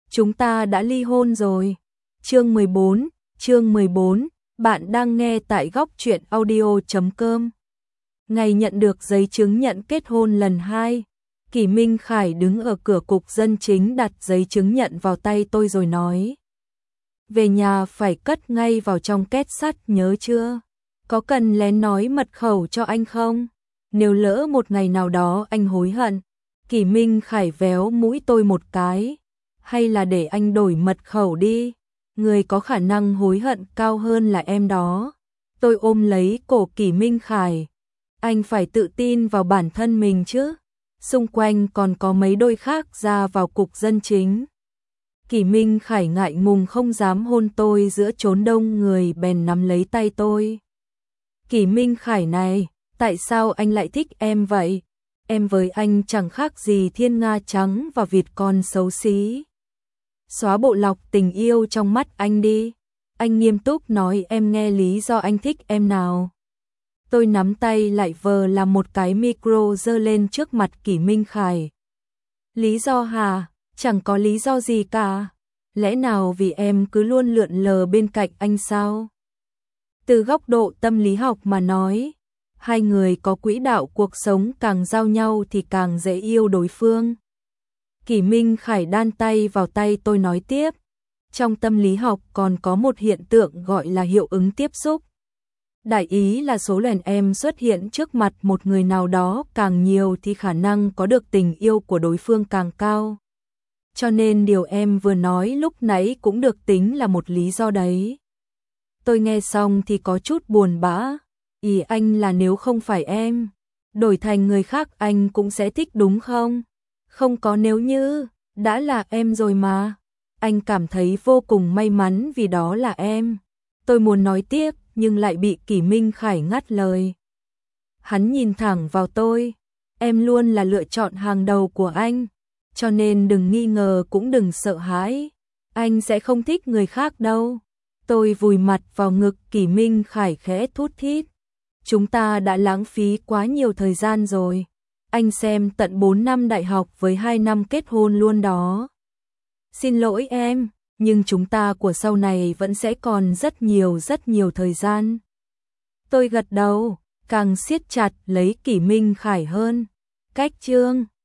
chúng ta đã ly hôn rồi. Chương 14, bạn đang nghe tại góc truyện audio.com. Ngày nhận được giấy chứng nhận kết hôn lần 2, Kỷ Minh Khải đứng ở cửa cục dân chính đặt giấy chứng nhận vào tay tôi rồi nói. Về nhà phải cất ngay vào trong két sắt nhớ chưa? Có cần lén nói mật khẩu cho anh không? Nếu lỡ một ngày nào đó anh hối hận. Kỷ Minh Khải véo mũi tôi một cái. Hay là để anh đổi mật khẩu đi. Người có khả năng hối hận cao hơn là em đó. Tôi ôm lấy cổ Kỷ Minh Khải. Anh phải tự tin vào bản thân mình chứ. Xung quanh còn có mấy đôi khác ra vào cục dân chính. Kỷ Minh Khải ngại ngùng không dám hôn tôi giữa chốn đông người bèn nắm lấy tay tôi. Kỷ Minh Khải này, tại sao anh lại thích em vậy? Em với anh chẳng khác gì thiên nga trắng và vịt con xấu xí. Xóa bộ lọc tình yêu trong mắt anh đi. Anh nghiêm túc nói em nghe lý do anh thích em nào. Tôi nắm tay lại vờ làm một cái micro giơ lên trước mặt Kỷ Minh Khải. Lý do hả? Chẳng có lý do gì cả. Lẽ nào vì em cứ luôn lượn lờ bên cạnh anh sao? Từ góc độ tâm lý học mà nói, hai người có quỹ đạo cuộc sống càng giao nhau thì càng dễ yêu đối phương. Kỷ Minh Khải đan tay vào tay tôi nói tiếp. Trong tâm lý học còn có một hiện tượng gọi là hiệu ứng tiếp xúc. Đại ý là số lần em xuất hiện trước mặt một người nào đó càng nhiều thì khả năng có được tình yêu của đối phương càng cao. Cho nên điều em vừa nói lúc nãy cũng được tính là một lý do đấy. Tôi nghe xong thì có chút buồn bã. Ý anh là nếu không phải em, đổi thành người khác anh cũng sẽ thích đúng không? Không có nếu như, đã là em rồi mà. Anh cảm thấy vô cùng may mắn vì đó là em. Tôi muốn nói tiếp nhưng lại bị Kỷ Minh Khải ngắt lời. Hắn nhìn thẳng vào tôi. Em luôn là lựa chọn hàng đầu của anh. Cho nên đừng nghi ngờ cũng đừng sợ hãi. Anh sẽ không thích người khác đâu. Tôi vùi mặt vào ngực Kỷ Minh Khải khẽ thút thít. Chúng ta đã lãng phí quá nhiều thời gian rồi. Anh xem tận 4 năm đại học với 2 năm kết hôn luôn đó. Xin lỗi em, nhưng chúng ta của sau này vẫn sẽ còn rất nhiều thời gian. Tôi gật đầu, càng siết chặt lấy Kỷ Minh Khải hơn. Cách chương